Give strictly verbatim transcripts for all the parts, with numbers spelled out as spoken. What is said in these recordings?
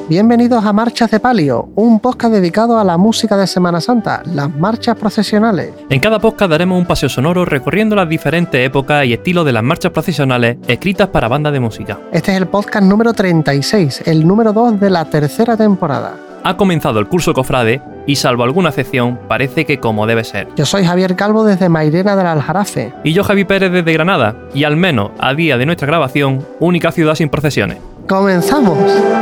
Bienvenidos a Marchas de Palio, un podcast dedicado a la música de Semana Santa, las marchas procesionales. En cada podcast daremos un paseo sonoro recorriendo las diferentes épocas y estilos de las marchas procesionales escritas para bandas de música. Este es el podcast número treinta y seis, el número dos de la tercera temporada. Ha comenzado el curso Cofrade y, salvo alguna excepción, parece que como debe ser. Yo soy Javier Calvo desde Mairena del Aljarafe. Y yo, Javi Pérez, desde Granada, y al menos a día de nuestra grabación, única ciudad sin procesiones. ¡Comenzamos!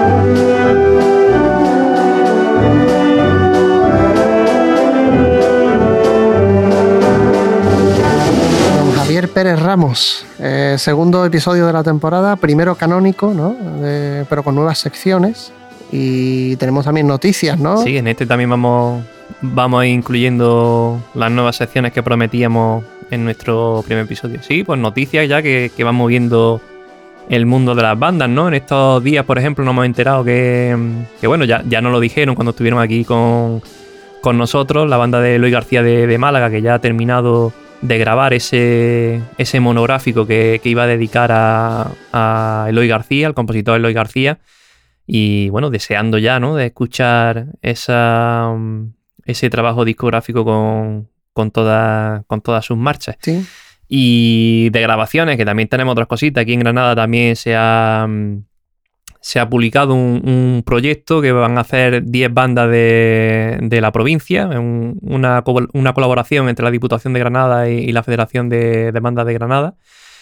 Don Javier Pérez Ramos, eh, segundo episodio de la temporada, primero canónico, ¿no? De, pero con nuevas secciones. Y tenemos también noticias, ¿no? Sí, en este también vamos, vamos a ir incluyendo las nuevas secciones que prometíamos en nuestro primer episodio. Sí, pues noticias ya que, que van moviendo el mundo de las bandas, ¿no? En estos días, por ejemplo, nos hemos enterado que, que bueno, ya, ya nos lo dijeron cuando estuvieron aquí con, con nosotros, la banda de Eloy García de, de Málaga, que ya ha terminado de grabar ese, ese monográfico que, que iba a dedicar a, a Eloy García, al compositor Eloy García. Y bueno, deseando ya, ¿no?, de escuchar esa, ese trabajo discográfico con, con, toda, con todas sus marchas. Sí. Y de grabaciones, que también tenemos otras cositas. Aquí en Granada también se ha, se ha publicado un, un proyecto que van a hacer diez bandas de, de la provincia, un, una, una colaboración entre la Diputación de Granada y, y la Federación de, de Bandas de Granada.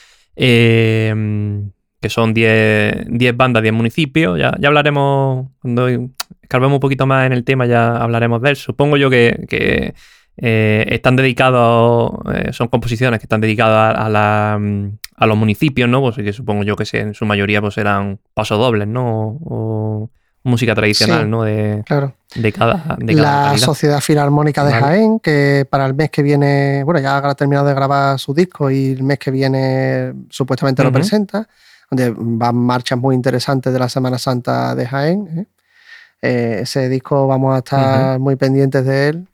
Eh... que son diez bandas, diez municipios. Ya, ya hablaremos, cuando escarbemos un poquito más en el tema, ya hablaremos de él. Supongo yo que, que eh, están dedicados, eh, son composiciones que están dedicadas a, a, la, a los municipios, ¿no? Pues que supongo yo que en su mayoría pues eran pasodobles, ¿no? O, o música tradicional, sí, ¿no? De, claro. de cada de La cada calidad. Sociedad Filarmónica de vale. Jaén, que para el mes que viene, bueno, ya ha terminado de grabar su disco y el mes que viene supuestamente uh-huh. lo presenta, donde van marchas muy interesantes de la Semana Santa de Jaén. ¿eh? Eh, ese disco vamos a estar uh-huh. muy pendientes de él,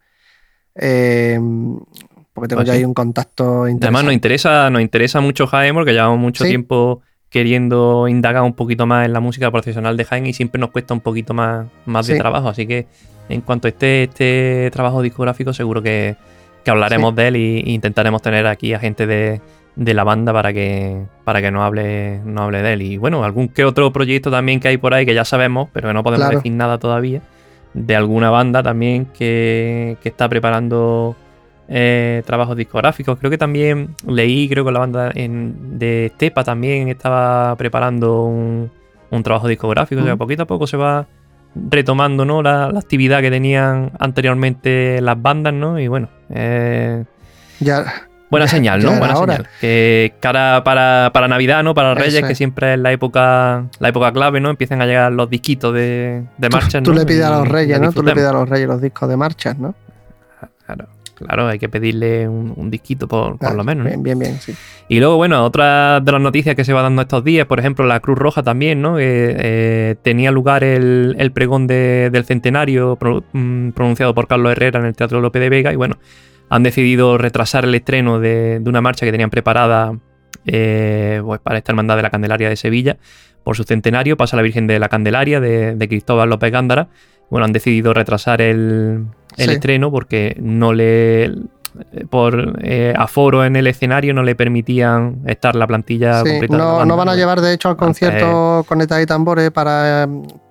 eh, porque tengo pues ya sí. ahí un contacto interesante. Además nos interesa, nos interesa mucho Jaén, porque llevamos mucho sí. tiempo queriendo indagar un poquito más en la música profesional de Jaén y siempre nos cuesta un poquito más, más sí. de trabajo, así que en cuanto esté este trabajo discográfico seguro que, que hablaremos sí. de él y, y intentaremos tener aquí a gente de de la banda para que para que nos hable, nos hable de él. Y bueno, algún que otro proyecto también que hay por ahí que ya sabemos, pero que no podemos claro. decir nada todavía, de alguna banda también que, que está preparando eh, trabajos discográficos. Creo que también leí, creo que la banda en, de Estepa también estaba preparando un, un trabajo discográfico. Mm. O sea, poquito a poco se va retomando, ¿no?, la, la actividad que tenían anteriormente las bandas, ¿no? Y bueno, eh, ya... Buena señal, ¿no? Buena ahora. señal. Que cara para, para Navidad, ¿no? Para Reyes, es. que siempre es la época la época clave, ¿no? Empiezan a llegar los disquitos de, de marchas, tú, ¿no? Tú le pides a los Reyes, ¿no? Tú le pides a los Reyes los discos de marchas, ¿no? Claro, claro, hay que pedirle un, un disquito por, claro, por lo menos, ¿no? Bien, bien, bien, sí. Y luego, bueno, otra de las noticias que se va dando estos días, por ejemplo, la Cruz Roja también, ¿no? Eh, eh, tenía lugar el, el pregón de, del centenario pro, mm, pronunciado por Carlos Herrera en el Teatro Lope de Vega y bueno, han decidido retrasar el estreno de, de una marcha que tenían preparada eh, pues para esta Hermandad de la Candelaria de Sevilla. Por su centenario pasa la Virgen de la Candelaria de, de Cristóbal López Gándara. Bueno, han decidido retrasar el, el sí. estreno porque no le por eh, aforo en el escenario no le permitían estar la plantilla sí, completa. No, no van a llevar, de hecho, al concierto eh, con Eta y Tambores para...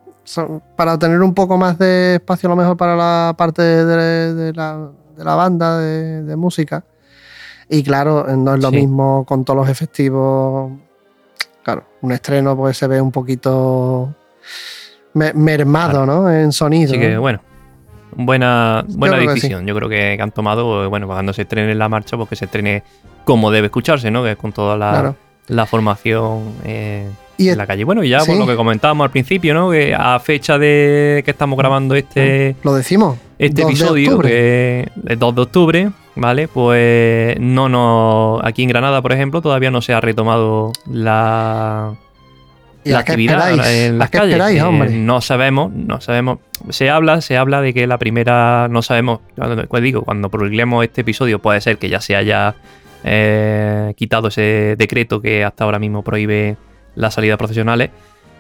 para tener un poco más de espacio a lo mejor para la parte de, de la... de la banda de, de música y claro, no es lo sí. mismo con todos los efectivos. Claro, un estreno pues se ve un poquito me- mermado, claro. ¿no? En sonido. Así que bueno, buena, buena yo decisión. sí. Yo creo que han tomado, bueno, cuando se estrene la marcha, pues que se estrene como debe escucharse, ¿no? Que es con toda la, claro. la formación eh, y en la calle. Bueno, y ya sí. pues, lo que comentábamos al principio, ¿no? Que a fecha de que estamos grabando este... Lo decimos. Este episodio, que es dos de octubre, ¿vale? Pues no, no. Aquí en Granada, por ejemplo, todavía no se ha retomado la, ¿Y la a qué actividad esperáis? en las ¿A qué calles. esperáis, hombre? Eh, no sabemos, no sabemos. Se habla, se habla de que la primera, no sabemos. Pues digo, cuando publiquemos este episodio, puede ser que ya se haya eh, quitado ese decreto que hasta ahora mismo prohíbe las salidas profesionales.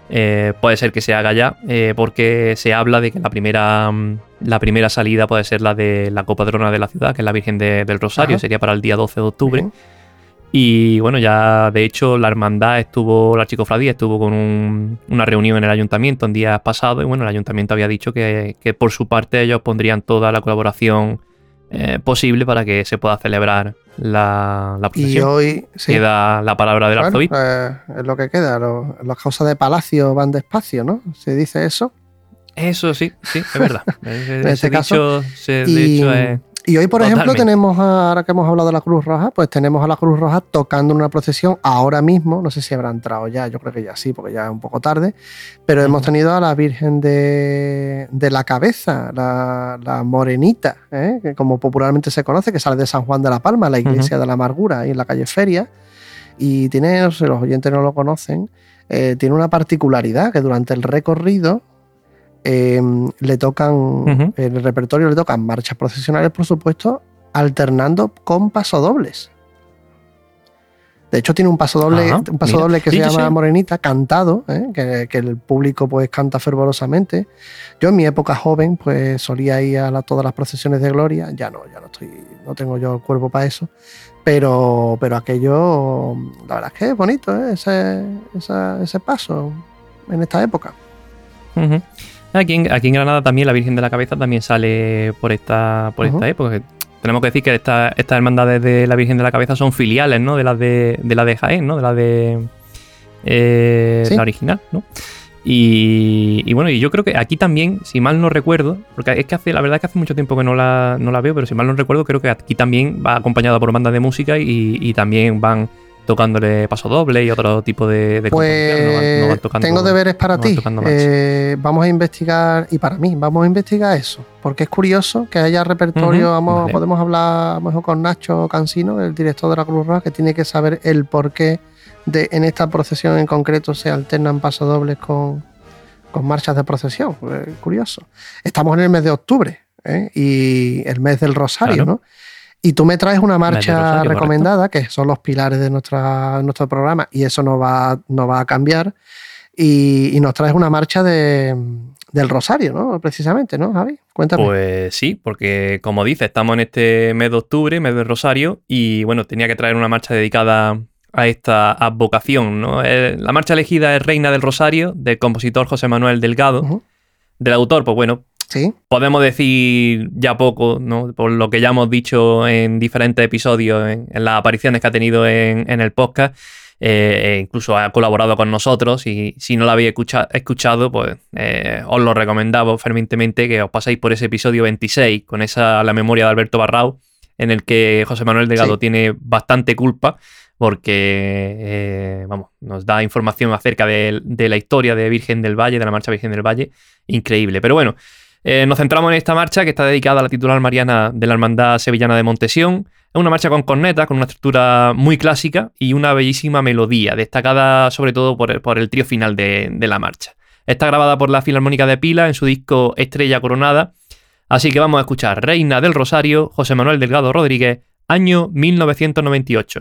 eh, puede ser que se haga ya, eh, porque se habla de que la primera, la primera salida puede ser la de la copatrona de la ciudad, que es la Virgen de, del Rosario, Ajá. sería para el día doce de octubre. Uh-huh. Y bueno, ya de hecho la hermandad estuvo, la archicofradía estuvo con un, una reunión en el ayuntamiento en días pasados y bueno, el ayuntamiento había dicho que, que por su parte ellos pondrían toda la colaboración eh, posible para que se pueda celebrar la, la procesión. Y hoy sí. Queda la palabra del bueno, arzobispo. Eh, es lo que queda, lo, las cosas de palacio van despacio, ¿no? ¿Se dice eso? Eso sí, sí, es verdad. en este caso. Dicho, se, y, de hecho, es... Y hoy, por Totalmente. ejemplo, tenemos, a, ahora que hemos hablado de la Cruz Roja, pues tenemos a la Cruz Roja tocando en una procesión ahora mismo, no sé si habrá entrado ya, yo creo que ya sí, porque ya es un poco tarde, pero uh-huh. hemos tenido a la Virgen de, de la Cabeza, la, la Morenita, ¿eh? que como popularmente se conoce, que sale de San Juan de la Palma, la iglesia uh-huh. de la Amargura, ahí en la calle Feria, y tiene, no sé, los oyentes no lo conocen, eh, tiene una particularidad, que durante el recorrido Eh, le tocan, uh-huh. en el repertorio le tocan marchas procesionales, por supuesto, alternando con pasodobles. De hecho, tiene un pasodoble, Ajá, un pasodoble que sí, se llama sí. Morenita, cantado, ¿eh? que, que el público pues canta fervorosamente. Yo en mi época joven, pues solía ir a la, todas las procesiones de gloria. Ya no, ya no estoy, no tengo yo el cuerpo para eso. Pero, pero aquello, la verdad es que es bonito, ¿eh? ese, esa, ese paso en esta época. Uh-huh. Aquí en, aquí en Granada también la Virgen de la Cabeza también sale por esta, por uh-huh. esta época. Tenemos que decir que esta, estas hermandades de la Virgen de la Cabeza son filiales, ¿no? De las de, de la de Jaén, ¿no? De la de eh, ¿Sí? la original, ¿no? Y, y bueno, y yo creo que aquí también, si mal no recuerdo, porque es que hace, la verdad es que hace mucho tiempo que no la, no la veo, pero si mal no recuerdo, creo que aquí también va acompañada por bandas de música y, y también van tocándole paso doble y otro tipo de, de pues no van, no van tocando, tengo deberes para no ti eh, vamos a investigar, y para mí vamos a investigar eso, porque es curioso que haya repertorio. uh-huh, vamos, vale. Podemos hablar a lo mejor con Nacho Cansino, el director de la Cruz Roja, que tiene que saber el porqué de en esta procesión en concreto se alternan pasodobles con, con marchas de procesión. Es curioso. Estamos en el mes de octubre, ¿eh? Y el mes del Rosario, claro. ¿no? Y tú me traes una marcha Rosario, recomendada, correcto. Que son los pilares de nuestra, nuestro programa, y eso no va, no va a cambiar. Y, y nos traes una marcha de, del Rosario, ¿no? Precisamente, ¿no, Javi? Cuéntame. Pues sí, porque como dices, estamos en este mes de octubre, mes del Rosario, y bueno, tenía que traer una marcha dedicada a esta advocación, ¿no? La marcha elegida es Reina del Rosario, del compositor José Manuel Delgado. Uh-huh. Del autor, pues bueno, ¿sí? Podemos decir ya poco, ¿no? Por lo que ya hemos dicho en diferentes episodios, en, en las apariciones que ha tenido en, en el podcast. Eh, incluso ha colaborado con nosotros, y si no lo habéis escucha, escuchado, pues eh, os lo recomendamos fervientemente que os paséis por ese episodio veintiséis, con esa La memoria de Alberto Barrau, en el que José Manuel Delgado sí. tiene bastante culpa, porque eh, vamos, nos da información acerca de, de la historia de Virgen del Valle, de la marcha Virgen del Valle, increíble. Pero bueno, eh, nos centramos en esta marcha que está dedicada a la titular mariana de la Hermandad Sevillana de Montesión. Es una marcha con cornetas, con una estructura muy clásica y una bellísima melodía, destacada sobre todo por el, por el trío final de, de la marcha. Está grabada por la Filarmónica de Pila en su disco Estrella Coronada. Así que vamos a escuchar Reina del Rosario, José Manuel Delgado Rodríguez, año mil novecientos noventa y ocho.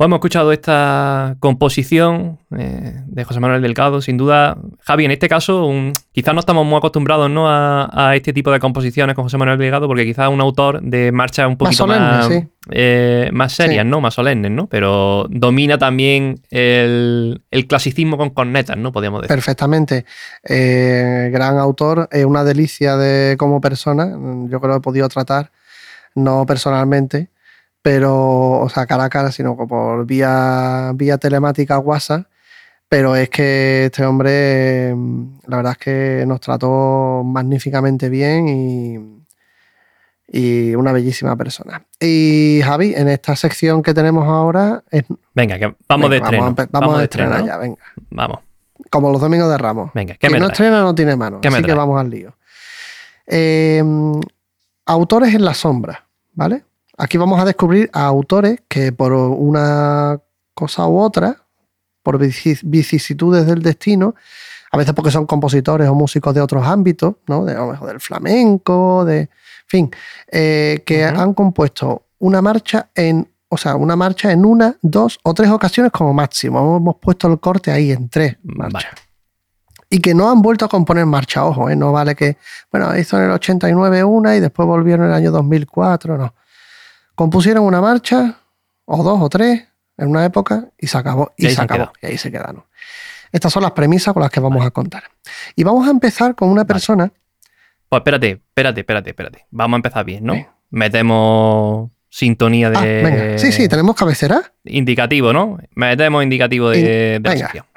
Pues hemos escuchado esta composición eh, de José Manuel Delgado, sin duda. Javi, en este caso, un, quizás no estamos muy acostumbrados, ¿no? a, a este tipo de composiciones con José Manuel Delgado, porque quizás es un autor de marchas un poquito más, más, solemne, sí. eh, más serias, sí. ¿no? Más solemnes, ¿no? Pero domina también el, el clasicismo con cornetas, ¿no? Podríamos decir. Perfectamente. Eh, gran autor, es una delicia de como persona. Yo creo que lo he podido tratar, no personalmente, pero, o sea, cara a cara, sino por vía, vía telemática WhatsApp, pero es que este hombre, la verdad es que nos trató magníficamente bien y, y una bellísima persona. Y Javi, en esta sección que tenemos ahora... Es, venga, que vamos venga, de estreno. Vamos a, vamos vamos a estrenar estreno, ya, ¿no? Venga. Vamos. Como los domingos de Ramos. Venga, ¿qué Quien me no trae? estrena no tiene mano, así que vamos al lío. Eh, autores en la sombra, ¿vale? Aquí vamos a descubrir a autores que por una cosa u otra, por vicisitudes del destino, a veces porque son compositores o músicos de otros ámbitos, ¿no? De, a lo mejor del flamenco, de, en fin, eh, que uh-huh. han compuesto una marcha en, o sea, una marcha en una, dos o tres ocasiones como máximo. Hemos puesto el corte ahí en tres marchas. Vale. Y que no han vuelto a componer marcha, ojo, ¿eh? No vale que, bueno, hizo en el ochenta y nueve una y después volvieron en el año dos mil cuatro, no. Compusieron una marcha, o dos o tres, en una época, y se acabó. Y, y se, se acabó. Y ahí se quedaron. Estas son las premisas con las que vamos vale. a contar. Y vamos a empezar con una persona... Vale. Pues espérate, espérate, espérate, espérate. Vamos a empezar bien, ¿no? Bien. Metemos sintonía de... Ah, venga. Sí, sí, tenemos cabecera. Indicativo, ¿no? Metemos indicativo de, In... de la venga. sección.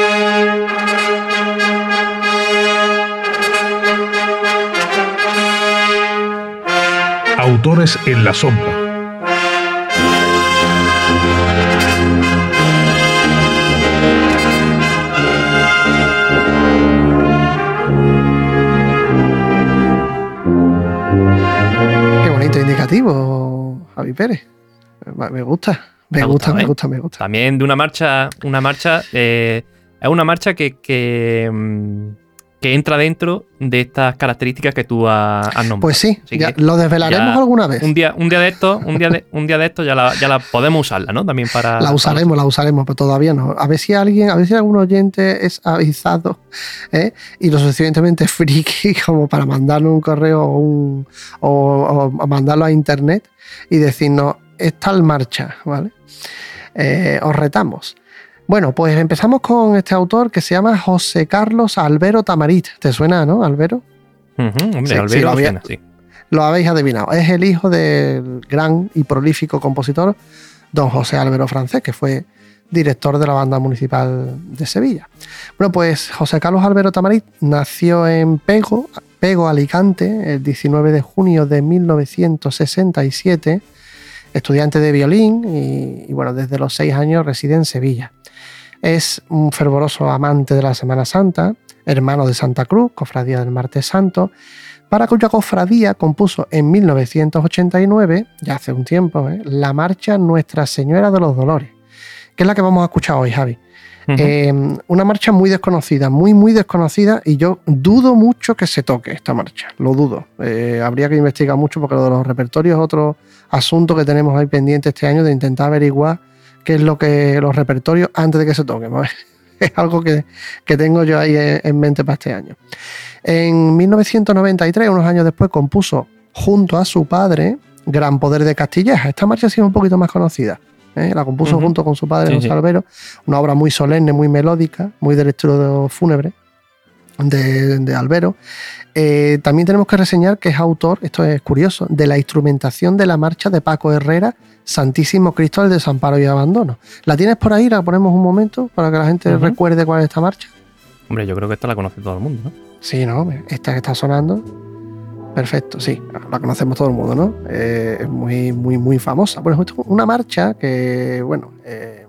Autores en la sombra. Qué bonito indicativo, Javi Pérez. Me gusta, me, me gusta, gusta, ¿eh? me gusta, me gusta. También de una marcha, una marcha, eh, es una marcha que, que mmm, que entra dentro de estas características que tú has, has nombrado. Pues sí, ya, lo desvelaremos alguna vez. Un día, un día de estos, un día de, un día de estos ya la, ya la podemos usarla, ¿no? También para. La usaremos, para... la usaremos, pero todavía no. A ver si alguien, a ver si algún oyente es avisado, ¿eh? Y lo suficientemente friki como para mandarnos un correo o, un, o, o mandarlo a internet y decirnos, es tal marcha, ¿vale? Eh, os retamos. Bueno, pues empezamos con este autor que se llama José Carlos Albero Tamarit. ¿Te suena, no, Albero? Uh-huh, hombre, sí, Albero sí, lo, había, suena, sí. Lo habéis adivinado. Es el hijo del gran y prolífico compositor don José Albero Francés, que fue director de la Banda Municipal de Sevilla. Bueno, pues José Carlos Albero Tamarit nació en Pego, Pego, Alicante, el diecinueve de junio de mil novecientos sesenta y siete, estudiante de violín y, y bueno, desde los seis años reside en Sevilla. Es un fervoroso amante de la Semana Santa, hermano de Santa Cruz, cofradía del Martes Santo, para cuya cofradía compuso en mil novecientos ochenta y nueve, ya hace un tiempo, ¿eh? la marcha Nuestra Señora de los Dolores, que es la que vamos a escuchar hoy, Javi. Uh-huh. Eh, una marcha muy desconocida, muy, muy desconocida, y yo dudo mucho que se toque esta marcha, lo dudo. Eh, habría que investigar mucho porque lo de los repertorios es otro asunto que tenemos ahí pendiente este año de intentar averiguar qué es lo que los repertorios antes de que se toquen. Es algo que, que tengo yo ahí en mente para este año. En mil novecientos noventa y tres, unos años después, compuso junto a su padre Gran Poder de Castilleja. Esta marcha ha sido un poquito más conocida. ¿eh? La compuso uh-huh. junto con su padre, sí, José sí. Albero. Una obra muy solemne, muy melódica, muy del estilo fúnebre de, de Albero. Eh, también tenemos que reseñar que es autor, esto es curioso, de la instrumentación de la marcha de Paco Herrera, Santísimo Cristo del Desamparo y Abandono. ¿La tienes por ahí? La ponemos un momento para que la gente uh-huh. recuerde cuál es esta marcha. Hombre, yo creo que esta la conoce todo el mundo, ¿no? Sí, ¿no? Esta que está sonando. Perfecto, sí, la conocemos todo el mundo, ¿no? Eh, es muy, muy, muy famosa. Bueno, es una marcha que, bueno, eh,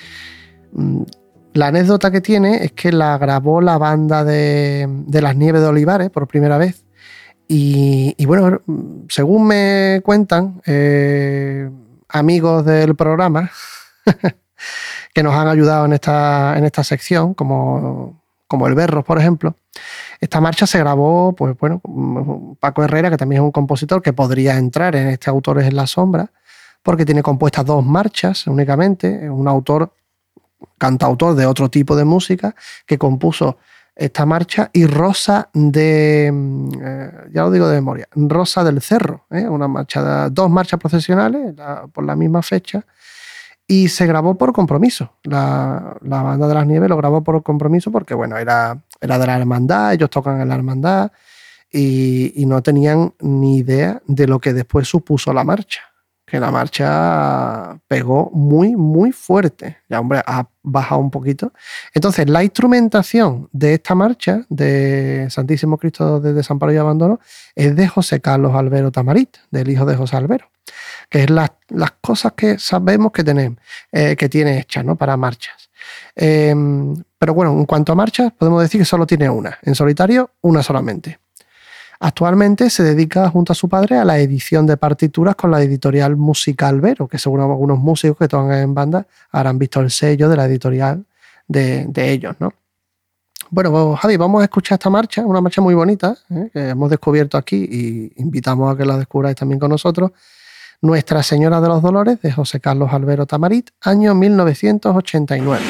la anécdota que tiene es que la grabó la banda de, de Las Nieves de Olivares por primera vez. Y, y bueno, según me cuentan eh, amigos del programa que nos han ayudado en esta, en esta sección, como, como el Berros, por ejemplo, esta marcha se grabó, pues bueno, Paco Herrera, que también es un compositor que podría entrar en este Autores en la Sombra, porque tiene compuestas dos marchas únicamente, es un autor, cantautor de otro tipo de música, que compuso esta marcha y Rosa de, eh, ya lo digo de memoria, Rosa del Cerro, ¿eh? Una marcha, dos marchas procesionales la, por la misma fecha, y se grabó por compromiso. La, la Banda de las Nieves lo grabó por compromiso porque, bueno, era, era de la hermandad, ellos tocan en la hermandad y, y no tenían ni idea de lo que después supuso la marcha. Que la marcha pegó muy, muy fuerte. Ya, hombre, ha bajado un poquito. Entonces, la instrumentación de esta marcha, de Santísimo Cristo de Desamparo y Abandono, es de José Carlos Albero Tamarit, del hijo de José Albero, que es las, las cosas que sabemos que, tenemos, eh, que tiene hechas, ¿no? Para marchas. Eh, pero bueno, en cuanto a marchas, podemos decir que solo tiene una. En solitario, una solamente. Actualmente se dedica junto a su padre a la edición de partituras con la editorial Música Albero, que seguro algunos músicos que tocan en banda habrán visto el sello de la editorial de, de ellos, ¿no? Bueno, pues, Javi, vamos a escuchar esta marcha, una marcha muy bonita, ¿eh? Que hemos descubierto aquí y invitamos a que la descubráis también con nosotros. Nuestra Señora de los Dolores, de José Carlos Albero Tamarit, año mil novecientos ochenta y nueve.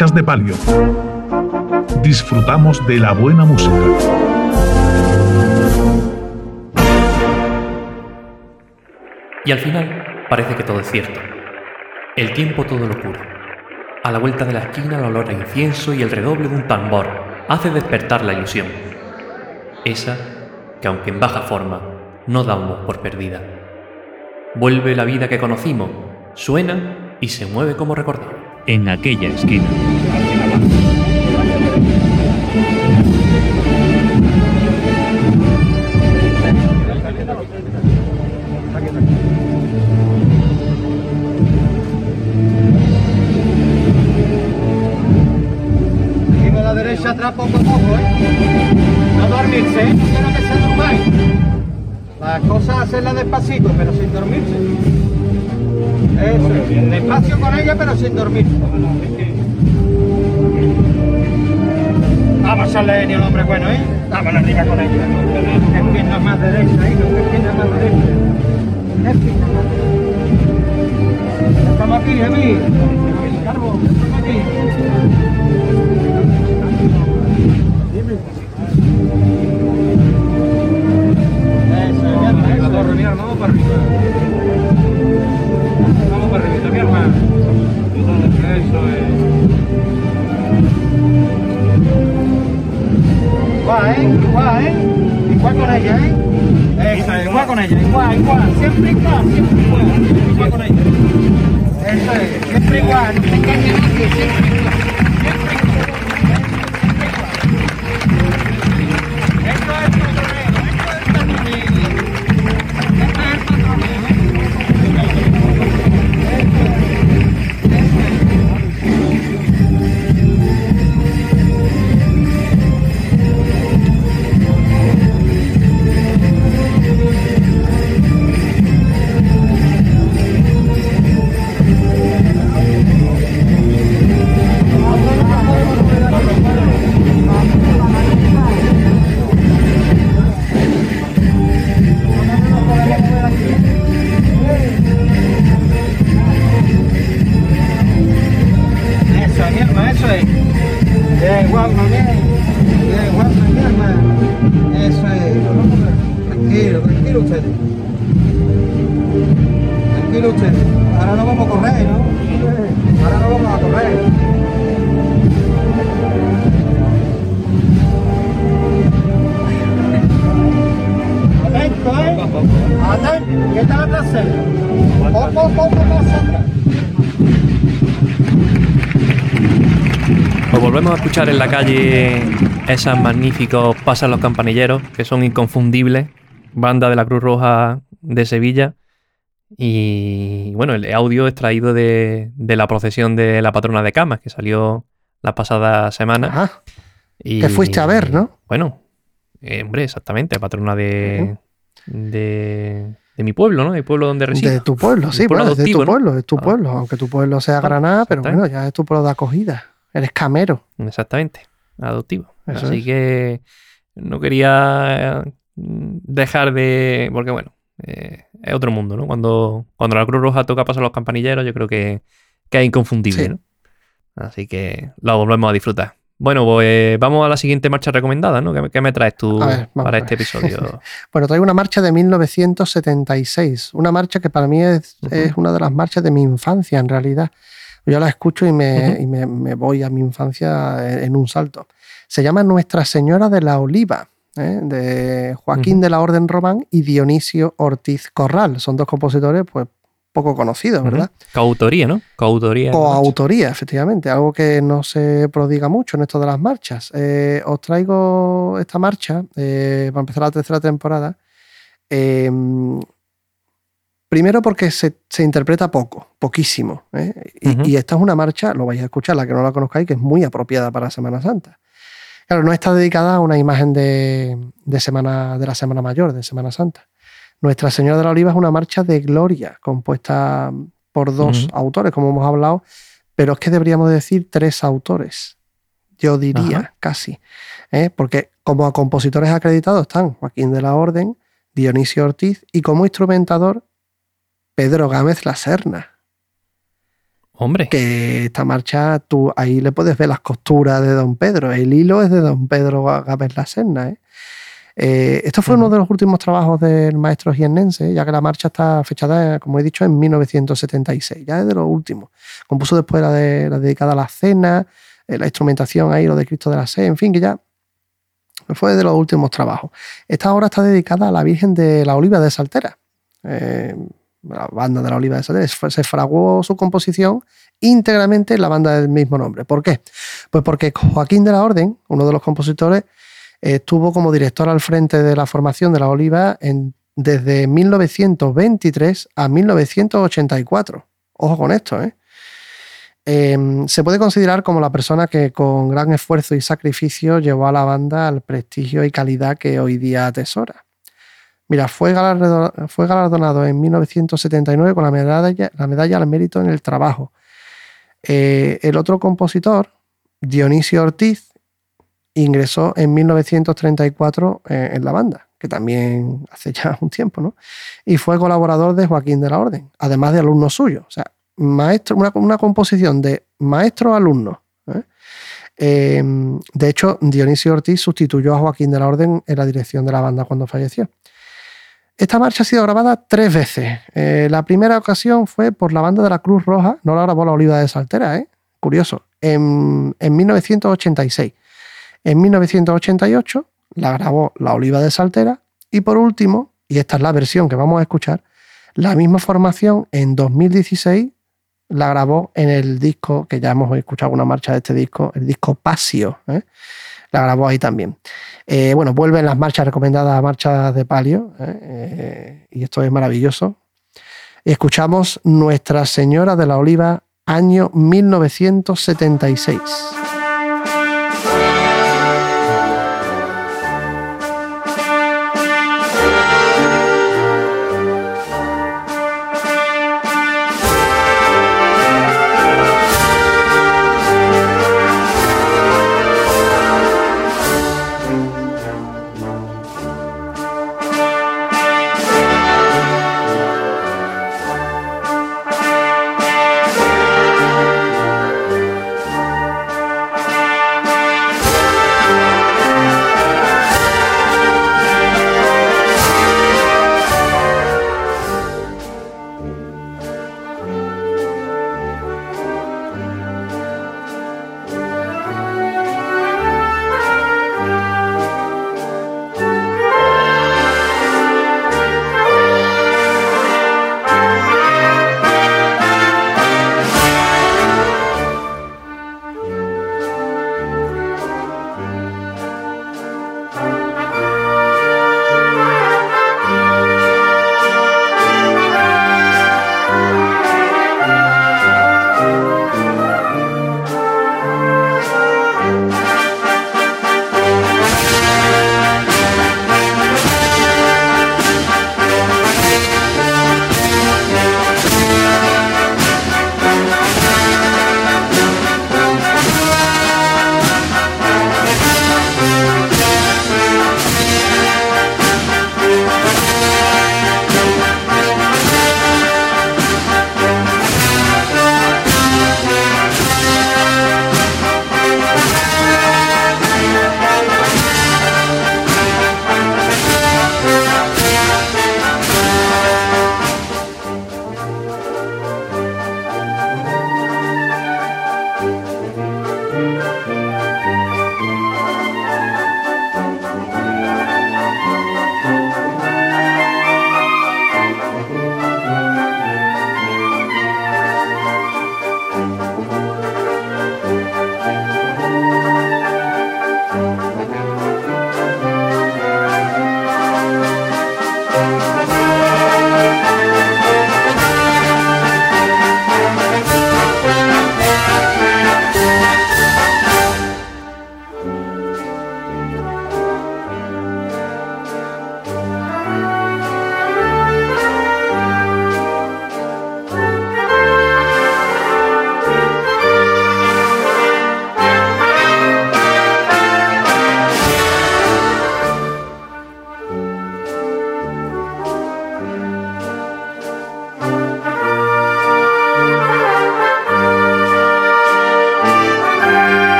marchas de palio. Disfrutamos de la buena música. Y al final parece que todo es cierto. El tiempo todo lo cura. A la vuelta de la esquina el olor a incienso y el redoble de un tambor hace despertar la ilusión. Esa que aunque en baja forma no damos por perdida. Vuelve la vida que conocimos, suena y se mueve como recordamos. En aquella esquina. Seguimos a la derecha atrás poco a poco, ¿eh? No dormirse, ¿eh? No quiero que se durmáis. Las cosas hacerlas despacito, pero sin dormirse. Eso, despacio con ella, pero sin dormirse. Vamos a echarle ni al hombre bueno, ¿eh? Vamos arriba con ella. Es pierna más derecha, hijo, es pierna más derecha. Es pierna más derecha. Estamos aquí, Emi. Carbo, estamos aquí. Eso, mi hermano, la torre, mi hermano, vamos para arriba. Vamos para arriba, mi hermano. Eso es. Igual, ¿eh? Igual, ¿eh? Igual con ella, ¿eh? Eso es, igual con ella, igual, igual. Siempre igual, siempre igual. Igual con ella. Eso es, siempre igual. No te engañes nadie, siempre igual. Siempre igual. Esto es patroneo, esto es patroneo. Esto es patroneo. Pues volvemos a escuchar en la calle esos magníficos Pasan los Campanilleros, que son inconfundibles, banda de la Cruz Roja de Sevilla. Y bueno, el audio extraído de, de la procesión de la patrona de Camas, que salió la pasada semana. Ajá. Y, que fuiste a ver, ¿no? Bueno, eh, hombre, exactamente, patrona de, uh-huh. de, de mi pueblo, ¿no? El pueblo donde resido. De tu pueblo, sí, bueno, adoptivo, de tu pueblo, ¿no? Es tu ah. pueblo, aunque tu pueblo sea ah, Granada, pero bueno, ya es tu pueblo de acogida. Eres camero. Exactamente, adoptivo. Eso Así es. que no quería dejar de... Porque bueno, eh, es otro mundo, ¿no? Cuando, cuando la Cruz Roja toca Pasar los Campanilleros, yo creo que, que es inconfundible, sí. ¿no? Así que lo volvemos a disfrutar. Bueno, pues vamos a la siguiente marcha recomendada, ¿no? ¿Qué, qué me traes tú ver, para este episodio? Bueno, traigo una marcha de mil novecientos setenta y seis. Una marcha que para mí es, uh-huh. es una de las marchas de mi infancia, en realidad. Yo la escucho y, me, uh-huh. y me, me voy a mi infancia en un salto. Se llama Nuestra Señora de la Oliva, ¿eh? De Joaquín uh-huh. de la Orden Román y Dionisio Ortiz Corral. Son dos compositores, pues, poco conocidos, ¿verdad? Uh-huh. Coautoría, ¿no? Coautoría. Coautoría, efectivamente. Algo que no se prodiga mucho en esto de las marchas. Eh, os traigo esta marcha, eh, para empezar la tercera temporada. Eh, Primero porque se, se interpreta poco, poquísimo. ¿eh? Y, uh-huh. y esta es una marcha, lo vais a escuchar, la que no la conozcáis, que es muy apropiada para Semana Santa. Claro, no está dedicada a una imagen de, de, semana, de la Semana Mayor, de Semana Santa. Nuestra Señora de la Oliva es una marcha de gloria, compuesta por dos uh-huh. autores, como hemos hablado, pero es que deberíamos decir tres autores, yo diría, uh-huh. casi. ¿eh? Porque como compositores acreditados están Joaquín de la Orden, Dionisio Ortiz, y como instrumentador, Pedro Gámez La Serna. Hombre. Que esta marcha, tú ahí le puedes ver las costuras de Don Pedro. El hilo es de Don Pedro Gámez La Serna, ¿eh? Eh, esto fue uh-huh. uno de los últimos trabajos del maestro jiennense, ya que la marcha está fechada, como he dicho, en mil novecientos setenta y seis, ya es de los últimos. Compuso después la, de, la dedicada a la cena, eh, la instrumentación ahí, lo de Cristo de la Sed, en fin, que ya fue de los últimos trabajos. Esta obra está dedicada a la Virgen de la Oliva de Saltera. Eh, la banda de la Oliva de Saltera. Se fraguó su composición íntegramente en la banda del mismo nombre. ¿Por qué? Pues porque Joaquín de la Orden, uno de los compositores, estuvo como director al frente de la formación de la Oliva en, desde mil novecientos veintitrés a mil novecientos ochenta y cuatro. Ojo con esto, ¿eh? Eh, se puede considerar como la persona que con gran esfuerzo y sacrificio llevó a la banda al prestigio y calidad que hoy día atesora. Mira, fue galardonado, fue galardonado en mil novecientos setenta y nueve con la medalla, la medalla al mérito en el trabajo. Eh, el otro compositor, Dionisio Ortiz, ingresó en mil novecientos treinta y cuatro eh, en la banda, que también hace ya un tiempo, ¿no? Y fue colaborador de Joaquín de la Orden, además de alumno suyo. O sea, maestro, una, una composición de maestro-alumno. ¿eh? Eh, de hecho, Dionisio Ortiz sustituyó a Joaquín de la Orden en la dirección de la banda cuando falleció. Esta marcha ha sido grabada tres veces. Eh, la primera ocasión fue por la banda de la Cruz Roja, no la grabó la Oliva de Saltera, ¿eh? Curioso, en, en mil novecientos ochenta y seis. En mil novecientos ochenta y ocho la grabó la Oliva de Saltera y por último, y esta es la versión que vamos a escuchar, la misma formación en dos mil dieciséis la grabó en el disco, que ya hemos escuchado una marcha de este disco, el disco Pasio, ¿eh? La grabó ahí también. Eh, bueno, vuelven las marchas recomendadas a marchas de palio, ¿eh? Eh, y esto es maravilloso. Escuchamos Nuestra Señora de la Oliva, año mil novecientos setenta y seis.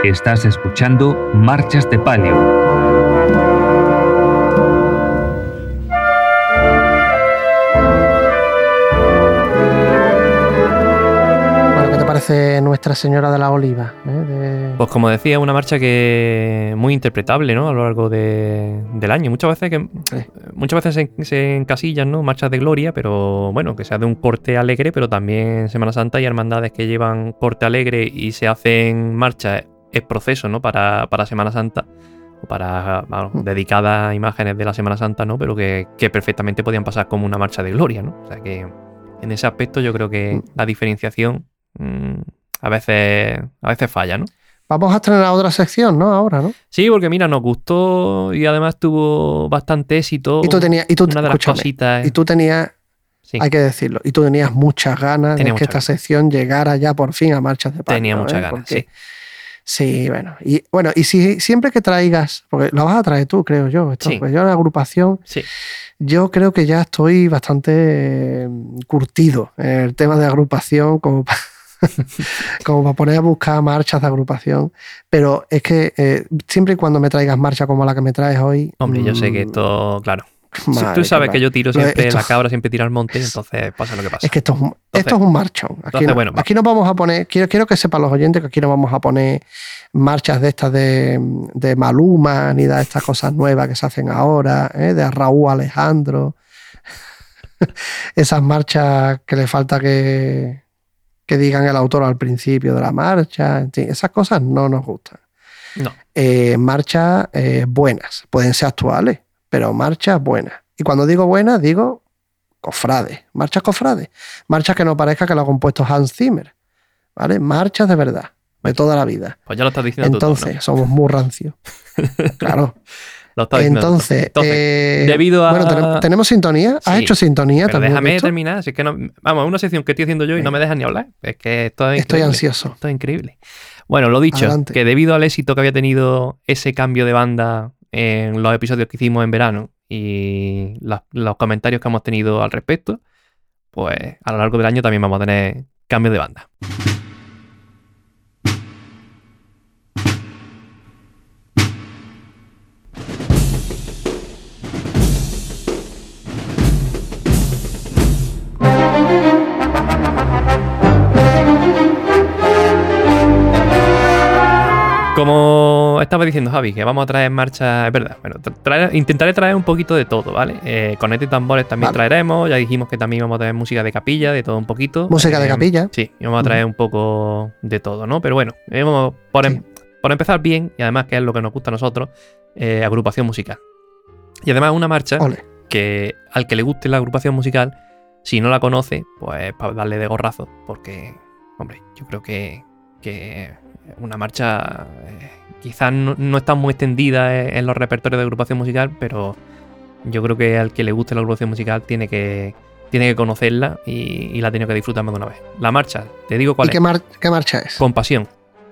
Estás escuchando Marchas de Palio. Parece Nuestra Señora de la Oliva, ¿eh? De... Pues como decía, una marcha que muy interpretable, ¿no? A lo largo de, del año. Muchas veces que sí. muchas veces se, se encasillan, ¿no? Marchas de gloria, pero bueno, que sea de un corte alegre, pero también Semana Santa y hermandades que llevan corte alegre y se hacen marchas, es proceso, ¿no? Para, para Semana Santa, o para bueno, mm. dedicadas a imágenes de la Semana Santa, ¿no? Pero que, que perfectamente podían pasar como una marcha de gloria, ¿no? O sea que en ese aspecto yo creo que mm. la diferenciación a veces a veces falla, ¿no? Vamos a estrenar otra sección, ¿no? Ahora, ¿no? Sí, porque mira, nos gustó y además tuvo bastante éxito. Y tú tenías, y tú, una de las cositas. Y tú tenías, sí. hay que decirlo, y tú tenías muchas ganas Tenía de que esta ganas. sección llegara ya por fin a Marchas de Palio. Tenía muchas ¿eh? ganas, porque, sí. Sí, bueno. Y bueno, y si siempre que traigas, porque la vas a traer tú, creo yo. Esto, sí. Pues yo en la agrupación, sí. yo creo que ya estoy bastante curtido en el tema de agrupación, como para como para poner a buscar marchas de agrupación, pero es que eh, siempre y cuando me traigas marcha como la que me traes hoy... Hombre, mmm, yo sé que esto, claro, madre, tú sabes que yo tiro siempre esto, la cabra, siempre tiro al monte, entonces pasa lo que pasa. Es que esto es un, entonces, esto es un marchón. Aquí, entonces, no, bueno, aquí no vamos a poner, quiero, quiero que sepan los oyentes que aquí no vamos a poner marchas de estas de, de Maluma, ni de estas cosas nuevas que se hacen ahora, ¿eh? De Raúl Alejandro, esas marchas que le falta que... que digan el autor al principio de la marcha, en fin, esas cosas no nos gustan. No. Eh, marchas eh, buenas, pueden ser actuales, pero marchas buenas. Y cuando digo buenas, digo cofrades, marchas cofrades, marchas que no parezca que lo ha compuesto Hans Zimmer, ¿vale? Marchas de verdad, de toda la vida. Pues ya lo estás diciendo Entonces, tú, ¿no? somos muy rancios. Claro. Entonces, Entonces eh, debido a... Bueno, ¿tenemos, ¿tenemos sintonía? ¿Has sí, hecho sintonía pero también? Déjame terminar, si es que no... Vamos, una sección que estoy haciendo yo y Venga. no me dejas ni hablar. Es que esto es Estoy increíble. ansioso. Esto es increíble. Bueno, lo dicho, Adelante. Que debido al éxito que había tenido ese cambio de banda en los episodios que hicimos en verano y los, los comentarios que hemos tenido al respecto, pues a lo largo del año también vamos a tener cambio de banda. Como estaba diciendo Javi, que vamos a traer en marcha, es verdad, bueno, traer, intentaré traer un poquito de todo, ¿vale? Eh, cornetas y tambores también vale. traeremos, ya dijimos que también vamos a traer música de capilla, de todo un poquito. Música eh, de capilla. Sí, y vamos a traer uh-huh. un poco de todo, ¿no? Pero bueno, eh, vamos, por, sí. em, por empezar bien, y además que es lo que nos gusta a nosotros, eh, agrupación musical. Y además una marcha Ole. que al que le guste la agrupación musical, si no la conoce, pues para darle de gorrazo, porque, hombre, yo creo que... que una marcha eh, quizás no, no está muy extendida en, en los repertorios de agrupación musical, pero yo creo que al que le guste la agrupación musical tiene que, tiene que conocerla y, y la tiene que disfrutar más de una vez. La marcha, te digo cuál ¿Y es. Qué, mar- qué marcha es? Compasión.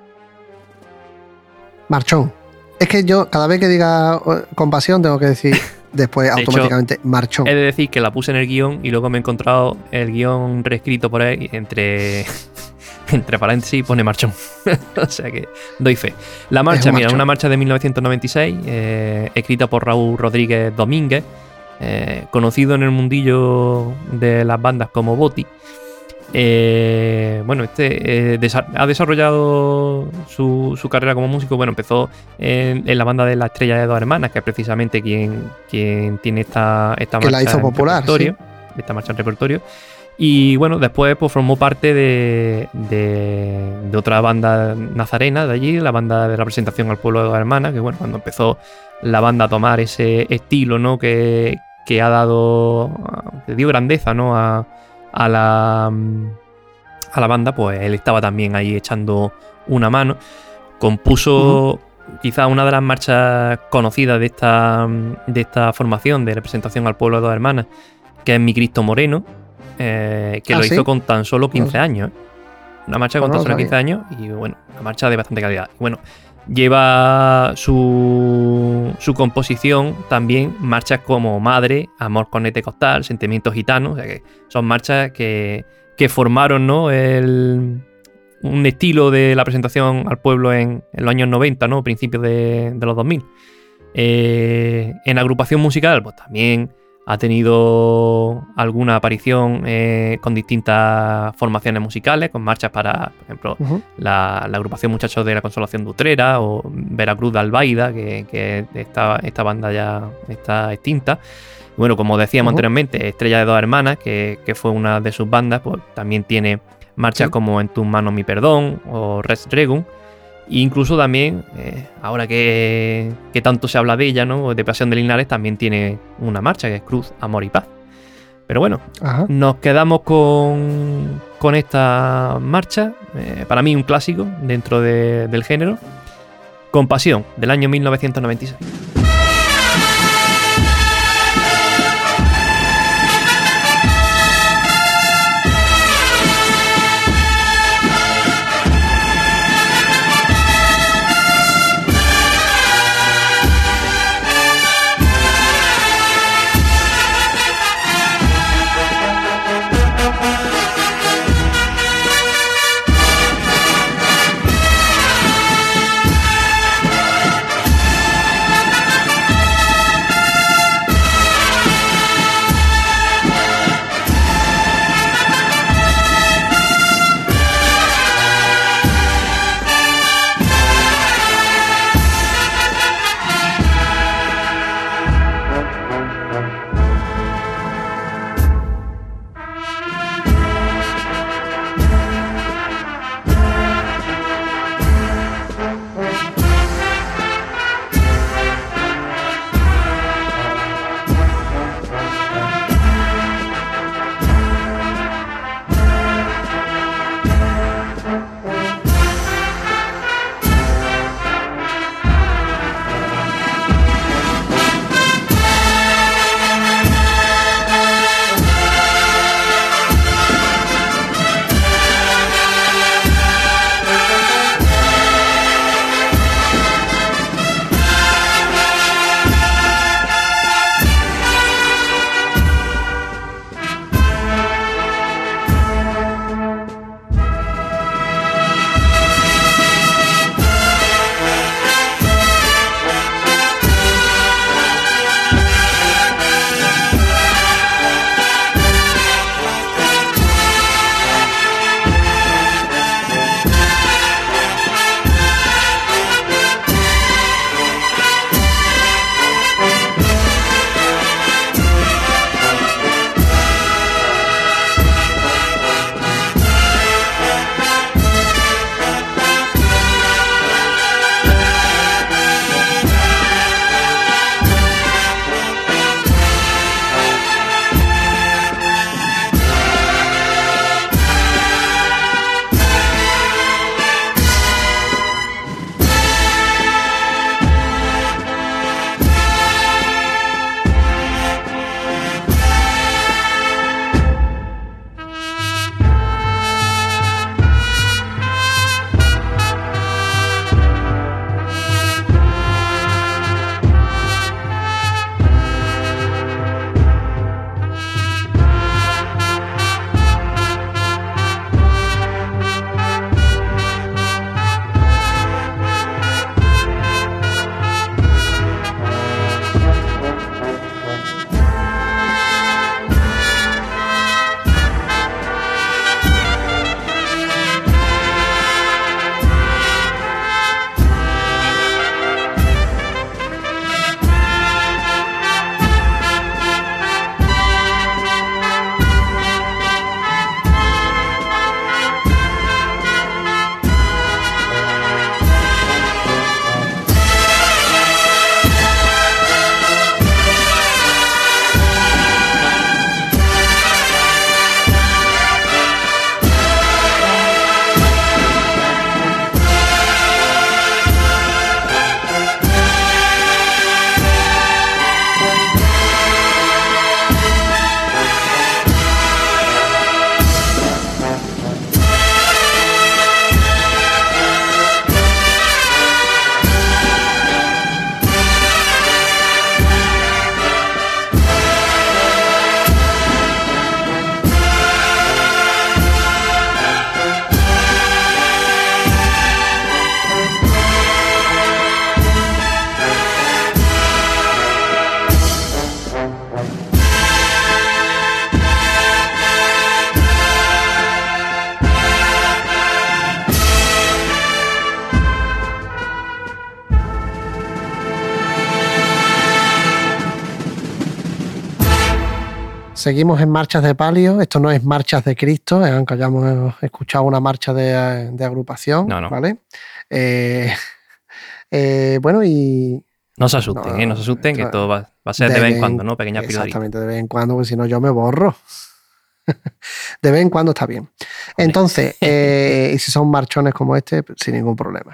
Marchón. Es que yo cada vez que diga compasión tengo que decir después de automáticamente hecho, marchón. He de decir que la puse en el guión y luego me he encontrado el guión reescrito por ahí entre... entre paréntesis pone marchón. O sea que doy fe. La marcha, mira, una marcha de mil novecientos noventa y seis, eh, escrita por Raúl Rodríguez Domínguez, eh, conocido en el mundillo de las bandas como Boti. Eh, bueno, este eh, desa- ha desarrollado su, su carrera como músico. Bueno, empezó en, en la banda de La Estrella de Dos Hermanas, que es precisamente quien, quien tiene esta, esta que marcha la hizo en popular, repertorio, sí. esta marcha en repertorio. Y bueno, después pues formó parte de, de, de otra banda nazarena de allí, la banda de representación al pueblo de Dos Hermanas, que bueno, cuando empezó la banda a tomar ese estilo, ¿no? que, que ha dado, que dio grandeza, ¿no? a, a, la, a la banda, pues él estaba también ahí echando una mano. Compuso uh-huh. quizá una de las marchas conocidas de esta, de esta formación de representación al pueblo de Dos Hermanas, que es Mi Cristo Moreno. Eh, que ¿Ah, lo hizo sí? con tan solo quince no. años. ¿eh? Una marcha con no, tan solo quince años y bueno, una marcha de bastante calidad. Y bueno, lleva su, su composición también marchas como Madre, Amor Cornete-Costal, Sentimientos Gitanos, o sea que son marchas que, que formaron, ¿no? el, un estilo de la presentación al pueblo en, en los años noventa, ¿no? Principios de, de los dos mil. Eh, en agrupación musical, pues también ha tenido alguna aparición eh, con distintas formaciones musicales, con marchas para, por ejemplo, uh-huh. la, la agrupación Muchachos de la Consolación de Utrera o Veracruz de Albaida, que, que esta, esta banda ya está extinta. Y bueno, como decíamos uh-huh. anteriormente, Estrella de Dos Hermanas, que, que fue una de sus bandas, pues también tiene marchas sí. como En tus manos mi perdón o Res Regum. E incluso también, eh, ahora que, que tanto se habla de ella, ¿no? De Pasión de Linares, también tiene una marcha que es Cruz, Amor y Paz. Pero bueno, Ajá. nos quedamos con, con esta marcha, eh, para mí un clásico dentro de, del género, Compasión, del año mil novecientos noventa y seis. seguimos en Marchas de Palio. Esto no es Marchas de Cristo, eh, aunque hayamos escuchado una marcha de, de agrupación, no, no. ¿vale? Eh, eh, bueno, y... No se asusten, no, eh, no se asusten, que esto va, va a ser de, de vez en cuando, ¿no? Pequeña pildorita. Exactamente, de vez en cuando, porque si no yo me borro. De vez en cuando está bien. Entonces, eh, y si son marchones como este, sin ningún problema.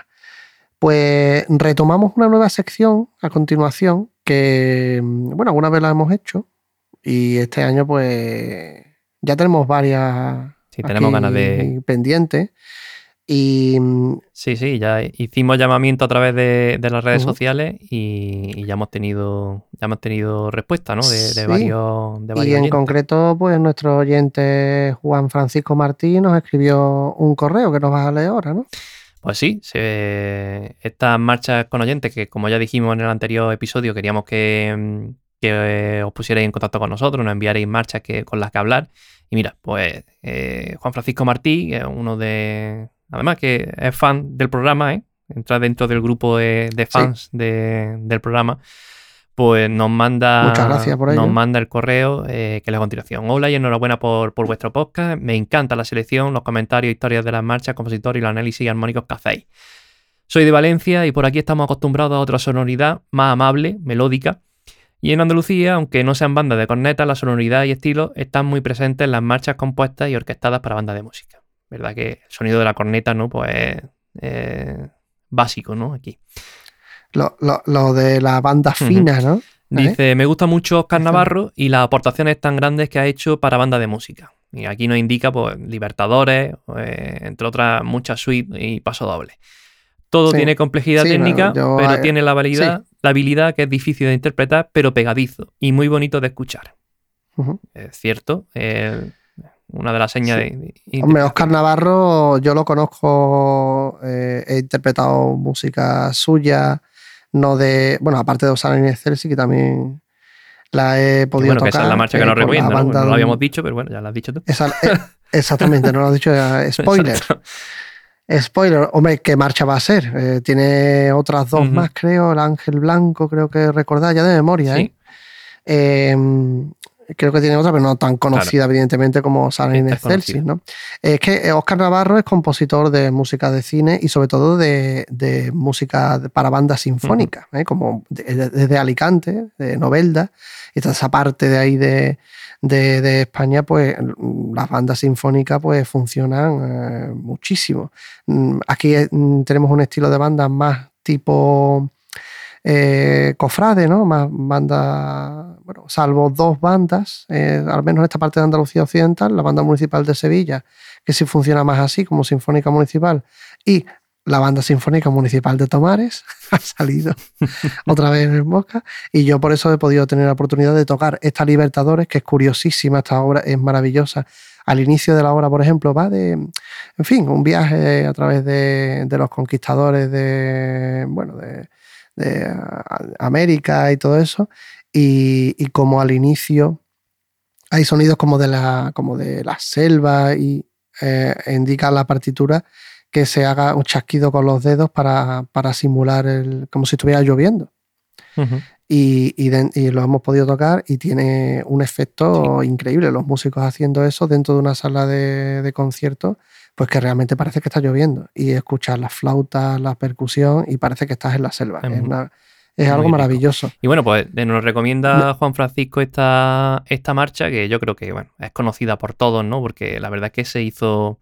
Pues retomamos una nueva sección a continuación que, bueno, alguna vez la hemos hecho y este año pues ya tenemos varias sí, tenemos ganas de... pendientes. Y... Sí, sí, ya hicimos llamamiento a través de, de las redes uh-huh. sociales y, y ya hemos tenido ya hemos tenido respuesta, ¿no? De, de sí. varios, de varios Y en oyentes. concreto, pues nuestro oyente Juan Francisco Martí nos escribió un correo que nos vas a leer ahora, ¿no? Pues sí, se, estas marchas con oyentes que, como ya dijimos en el anterior episodio, queríamos que, que os pusierais en contacto con nosotros, nos enviarais marchas que, con las que hablar. Y mira, pues eh, Juan Francisco Martí, uno de... Además que es fan del programa, ¿eh? Entra dentro del grupo de, de fans sí. de, del programa, pues nos manda, Muchas gracias por ello. Nos manda el correo eh, que es a continuación. Hola y enhorabuena por, por vuestro podcast. Me encanta la selección, los comentarios, historias de las marchas, compositores y los análisis armónicos que hacéis. Soy de Valencia y por aquí estamos acostumbrados a otra sonoridad más amable, melódica. Y en Andalucía, aunque no sean bandas de cornetas, la sonoridad y estilo están muy presentes en las marchas compuestas y orquestadas para bandas de música. ¿Verdad? Que el sonido de la corneta, ¿no? Pues es eh, básico, ¿no? Aquí. Lo, lo, lo de la banda fina, uh-huh. ¿no? Dice, ¿Eh? me gusta mucho Óscar Navarro y las aportaciones tan grandes que ha hecho para bandas de música. Y aquí nos indica, pues, Libertadores, eh, entre otras muchas suites y paso doble. Todo sí. tiene complejidad sí, técnica, no, yo, pero eh, tiene la habilidad, sí. la habilidad que es difícil de interpretar, pero pegadizo y muy bonito de escuchar. Uh-huh. Es cierto, eh, una de las señas sí. de, de Hombre, Óscar Navarro yo lo conozco, eh, he interpretado música suya, no de, bueno, aparte de Osana Inés Celsi, que también la he podido bueno, tocar. Que esa es la marcha que eh, nos recomienda, ¿no? No lo habíamos dicho, pero bueno, ya lo has dicho tú. Esa, eh, exactamente, no lo has dicho, spoiler. Spoiler, hombre, ¿qué marcha va a ser? Eh, tiene otras dos uh-huh. más, creo, el Ángel Blanco, creo que recordar, ya de memoria, ¿sí? ¿eh? eh Creo que tiene otra, pero no tan conocida, claro. evidentemente, como San Inés Celsi, ¿no? Es que Óscar Navarro es compositor de música de cine y sobre todo de, de música para bandas sinfónicas, uh-huh. ¿eh? Como desde de, de Alicante, de Novelda, y toda esa parte de ahí de, de, de España, pues las bandas sinfónicas pues funcionan eh, muchísimo. Aquí eh, tenemos un estilo de bandas más tipo... Eh, cofrade, ¿no? Más bandas, bueno, salvo dos bandas, eh, al menos en esta parte de Andalucía Occidental, la banda municipal de Sevilla, que sí funciona más así, como sinfónica municipal, y la banda sinfónica municipal de Tomares, ha salido otra vez en el Mosca, y yo por eso he podido tener la oportunidad de tocar esta Libertadores, que es curiosísima, esta obra es maravillosa. Al inicio de la obra, por ejemplo, va de, en fin, un viaje a través de, de los conquistadores de, bueno, de de América y todo eso, y, y como al inicio hay sonidos como de la, como de la selva y eh, indica la partitura que se haga un chasquido con los dedos para, para simular el, como si estuviera lloviendo. Uh-huh. Y, y, de, y lo hemos podido tocar y tiene un efecto sí. increíble. Los músicos haciendo eso dentro de una sala de, de conciertos, pues que realmente parece que está lloviendo. Y escuchas las flautas, la percusión y parece que estás en la selva. Es, una, es algo maravilloso. Y bueno, pues nos recomienda Juan Francisco esta, esta marcha, que yo creo que bueno, es conocida por todos, ¿no? Porque la verdad es que se hizo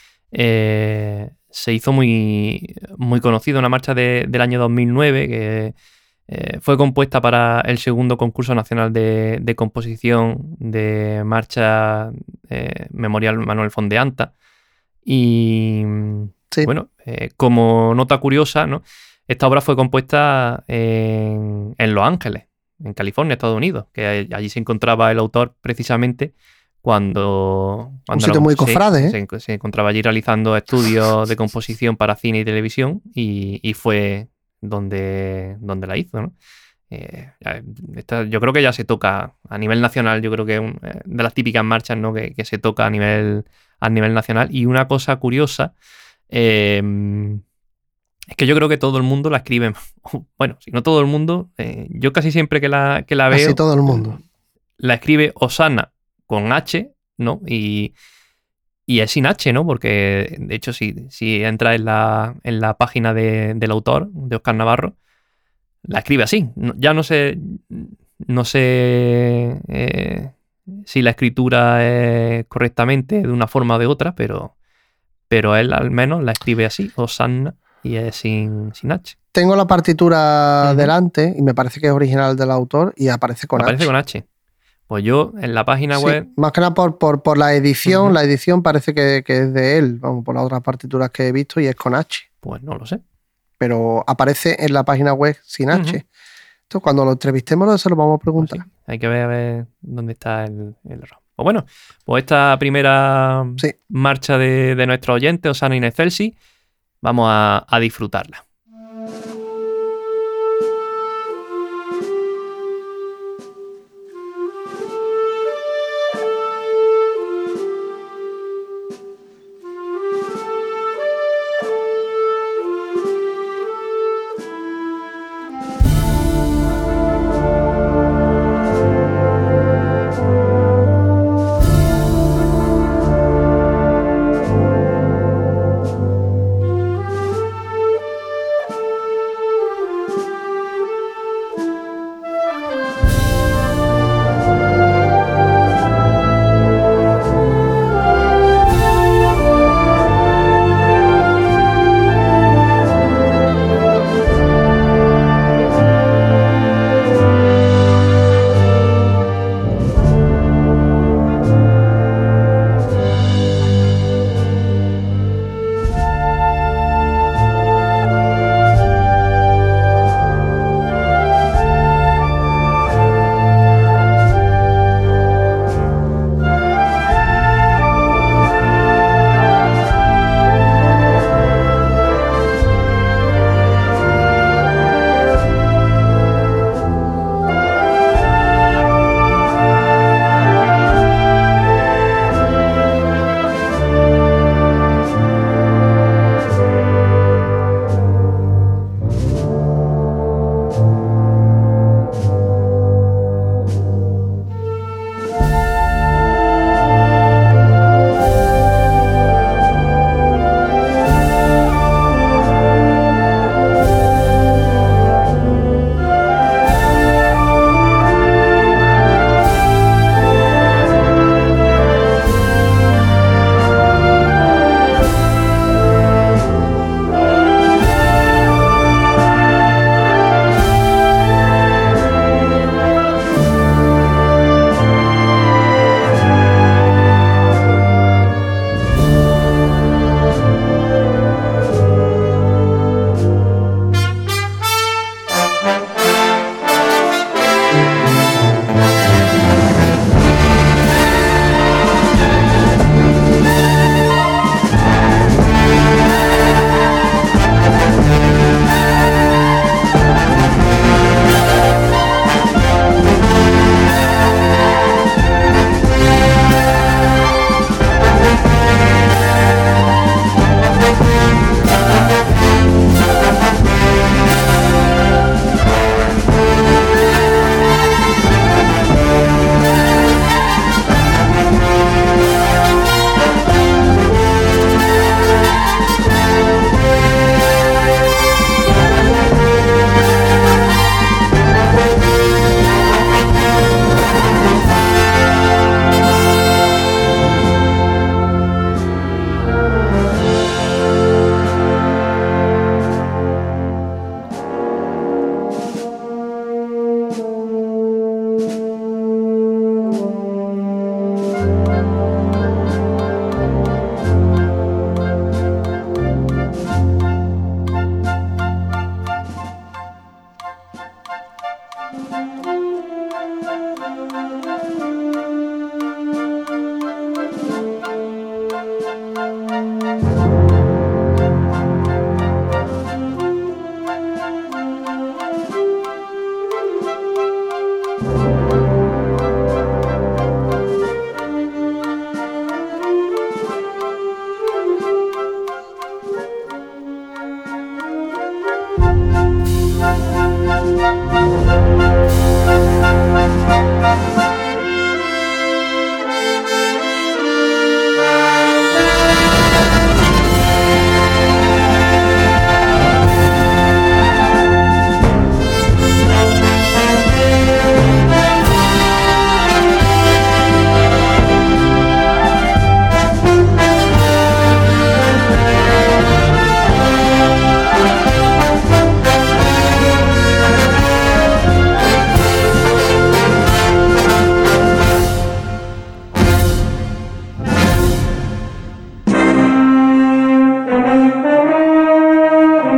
eh, se hizo muy, muy conocida, una marcha de, del año dos mil nueve que eh, fue compuesta para el segundo concurso nacional de, de composición de marcha eh, Memorial Manuel Fondeanta. Y sí. bueno, eh, como nota curiosa, ¿no? Esta obra fue compuesta en, en Los Ángeles, en California, Estados Unidos, que allí se encontraba el autor precisamente cuando... cuando un sitio la, muy cofrade, se, ¿eh? se, se encontraba allí realizando estudios de composición para cine y televisión y, y fue donde, donde la hizo, ¿no? Eh, esta, yo creo que ya se toca a nivel nacional, yo creo que es un, de las típicas marchas, ¿no? que, que se toca a nivel... a nivel nacional. Y una cosa curiosa eh, es que yo creo que todo el mundo la escribe, bueno, si no todo el mundo, eh, yo casi siempre que la, que la veo casi todo el mundo la escribe Osana con H, ¿no? Y, y es sin H, ¿no? Porque, de hecho, si, si entras en la, en la página de, del autor, de Óscar Navarro, la escribe así. No, ya no sé, no sé eh, si la escritura es correctamente de una forma o de otra, pero, pero él al menos la escribe así, Osanna, y es sin, sin H. Tengo la partitura uh-huh. delante y me parece que es original del autor y aparece con aparece H. Aparece con H. Pues yo en la página sí, web... Más que nada por, por, por la edición, uh-huh. la edición parece que, que es de él, vamos, por las otras partituras que he visto y es con H. Pues no lo sé. Pero aparece en la página web sin H. Uh-huh. Entonces cuando lo entrevistemos se lo vamos a preguntar. Pues sí, hay que ver a ver dónde está el, el error. Pues bueno, pues esta primera sí. marcha de, de nuestros oyentes, Osanna in Excelsis, vamos a, a disfrutarla.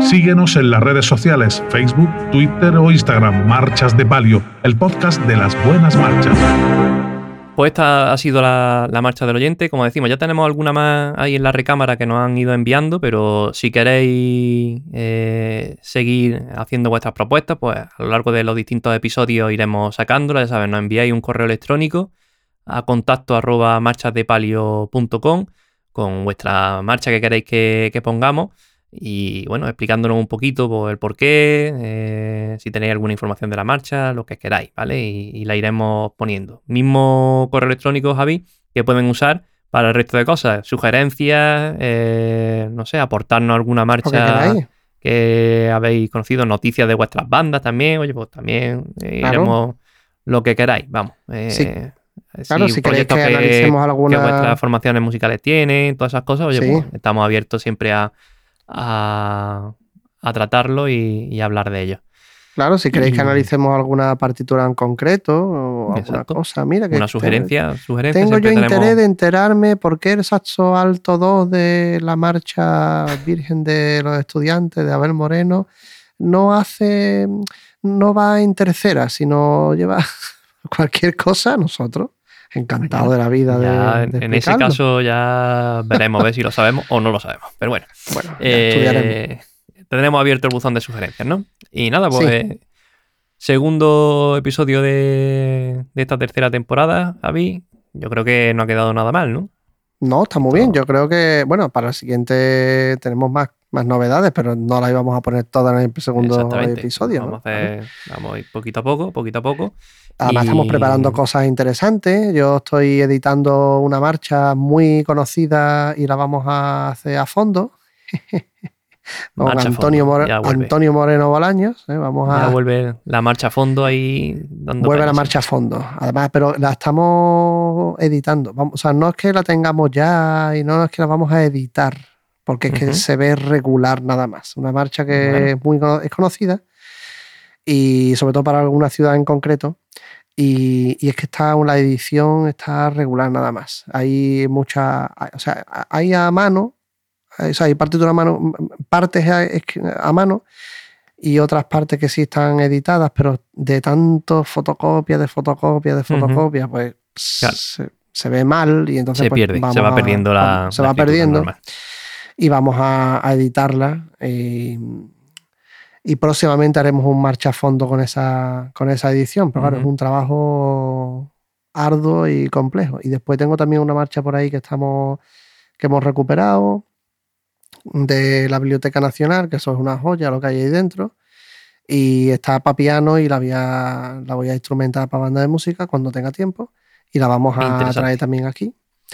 Síguenos en las redes sociales, Facebook, Twitter o Instagram, Marchas de Palio, el podcast de las buenas marchas. Pues esta ha sido la, la marcha del oyente. Como decimos, ya tenemos alguna más ahí en la recámara que nos han ido enviando, pero si queréis eh, seguir haciendo vuestras propuestas, pues a lo largo de los distintos episodios iremos sacándolas. Ya sabes, nos enviáis un correo electrónico a contacto arroba marchasdepalio punto com con vuestra marcha que queréis que, que pongamos. Y bueno, explicándonos un poquito pues, el porqué, eh, si tenéis alguna información de la marcha, lo que queráis, ¿vale? Y, y la iremos poniendo. Mismo correo electrónico, Javi, que pueden usar para el resto de cosas. Sugerencias, eh, no sé, aportarnos alguna marcha que, que habéis conocido, noticias de vuestras bandas también. Oye, pues también eh, claro. iremos lo que queráis, vamos. Eh, sí. Claro, si queréis que, que analicemos alguna... que vuestras formaciones musicales tienen, todas esas cosas, oye, sí. pues estamos abiertos siempre a... A, a tratarlo y, y hablar de ello. Claro, si queréis y... que analicemos alguna partitura en concreto o alguna Exacto. cosa, mira que una sugerencia, tengo, sugerencia tengo yo tenemos... interés de enterarme por qué el saxo alto dos de la marcha Virgen de los Estudiantes de Abel Moreno no hace, no va en tercera, sino lleva cualquier cosa, nosotros encantado de la vida ya, de, de en ese caso ya veremos a ver si lo sabemos o no lo sabemos, pero bueno, bueno eh, tendremos abierto el buzón de sugerencias, ¿no? Y nada, pues sí. Segundo episodio de, de esta tercera temporada, Javi, yo creo que no ha quedado nada mal, ¿no? No, está muy bien, yo creo que bueno, para el siguiente tenemos más, más novedades, pero no las íbamos a poner todas en el segundo episodio. Vamos, ¿no? a hacer, vamos a ir poquito a poco, poquito a poco. Además y... estamos preparando cosas interesantes. Yo estoy editando una marcha muy conocida y la vamos a hacer a fondo. Con Antonio, More... Antonio Moreno Bolaños. ¿eh? Vamos a... Ya vuelve la marcha a fondo ahí. Dando vuelve la marcha a fondo. Además, pero la estamos editando. Vamos, o sea, no es que la tengamos ya y no es que la vamos a editar, porque es que uh-huh. se ve regular nada más. Una marcha que bueno. es muy es conocida y sobre todo para alguna ciudad en concreto. Y, y es que está la edición está regular nada más. Hay mucha, o sea, hay a mano, o sea, hay partitura a mano, partes a, a mano y otras partes que sí están editadas, pero de tantos fotocopias, de fotocopias, de fotocopias, uh-huh. pues claro. se, se ve mal y entonces se pues, pierde, vamos se va a, perdiendo la, se la va perdiendo normal. Y vamos a, a editarla. Y, Y próximamente haremos un marcha a fondo con esa, con esa edición. Pero claro, uh-huh. es un trabajo arduo y complejo. Y después tengo también una marcha por ahí que, estamos, que hemos recuperado de la Biblioteca Nacional, que eso es una joya lo que hay ahí dentro. Y está para piano y la voy a, la voy a instrumentar para banda de música cuando tenga tiempo. Y la vamos a traer también aquí.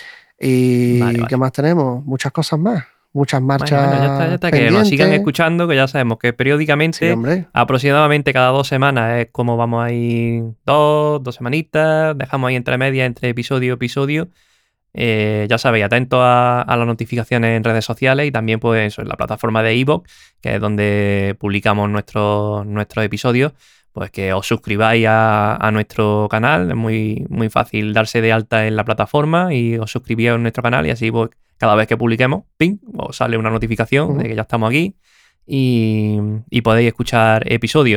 Y vale, vale. ¿qué más tenemos? Muchas cosas más. Muchas marchas. Bueno, bueno, ya está, ya está. Que nos sigan escuchando, que ya sabemos que periódicamente, sí, aproximadamente cada dos semanas es como vamos a ir dos, dos semanitas, dejamos ahí entre medias, entre episodio y episodio. Eh, ya sabéis, atentos a, a las notificaciones en redes sociales y también pues eso, en la plataforma de iVoox, que es donde publicamos nuestros, nuestros episodios, pues que os suscribáis a, a nuestro canal. Es muy, muy fácil darse de alta en la plataforma y os suscribís a nuestro canal y así pues cada vez que publiquemos, ¡ping!, os sale una notificación uh-huh. de que ya estamos aquí y, y podéis escuchar episodios.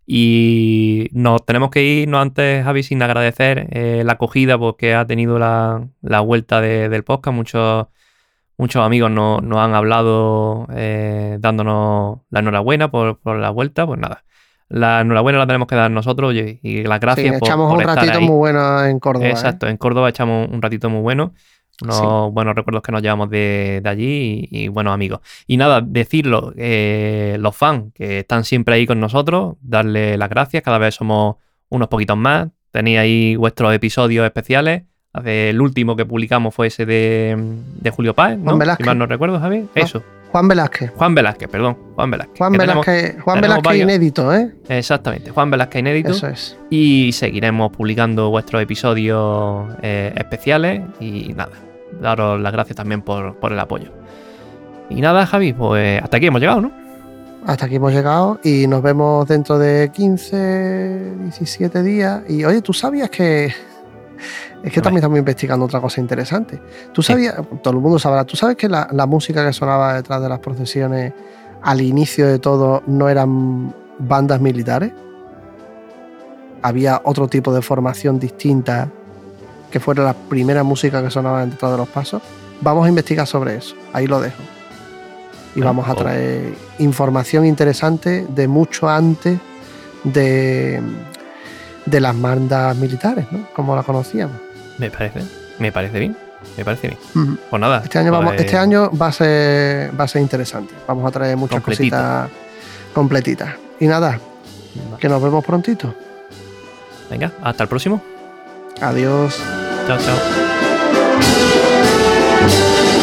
Y nos tenemos que ir, no antes, Javi, sin agradecer eh, la acogida porque ha tenido la, la vuelta de, del podcast. Muchos, muchos amigos nos, nos han hablado eh, dándonos la enhorabuena por, por la vuelta. Pues nada, la enhorabuena la tenemos que dar nosotros, oye, y las gracias sí, por, echamos por un estar ratito ahí. muy bueno en Córdoba. Exacto, ¿eh? en Córdoba echamos un ratito muy bueno. Unos sí. buenos recuerdos que nos llevamos de, de allí y, y buenos amigos. Y nada, decirlo, eh, los fans que están siempre ahí con nosotros, darle las gracias, cada vez somos unos poquitos más. Tenéis ahí vuestros episodios especiales. El último que publicamos fue ese de, de Julio Páez, ¿no? Juan Velázquez. Si mal no recuerdo, Javi. No. Eso. Juan Velázquez. Juan Velázquez, perdón. Juan Velázquez. Juan Velázquez, tenemos, Juan tenemos Velázquez inédito, ¿eh? Exactamente. Juan Velázquez inédito. Eso es. Y seguiremos publicando vuestros episodios eh, especiales y nada. Daros las gracias también por, por el apoyo. Y nada, Javi, pues hasta aquí hemos llegado, ¿no? Hasta aquí hemos llegado y nos vemos dentro de quince, diecisiete días. Y oye, ¿tú sabías que... Es que también estamos investigando otra cosa interesante. ¿Tú sabías, sí. todo el mundo sabrá, tú sabes que la, la música que sonaba detrás de las procesiones al inicio de todo no eran bandas militares. Había otro tipo de formación distinta que fuera la primera música que sonaba dentro de los pasos. Vamos a investigar sobre eso, ahí lo dejo. Y vamos a traer información interesante de mucho antes de, de las bandas militares, ¿no? Como las conocíamos. Me parece, me parece bien, me parece bien. Mm. Pues nada. Este año, pues, vamos, este año va a ser, va a ser interesante. Vamos a traer muchas completito. cositas completitas. Y nada, vale. que nos vemos prontito. Venga, hasta el próximo. Adiós. Chao, chao.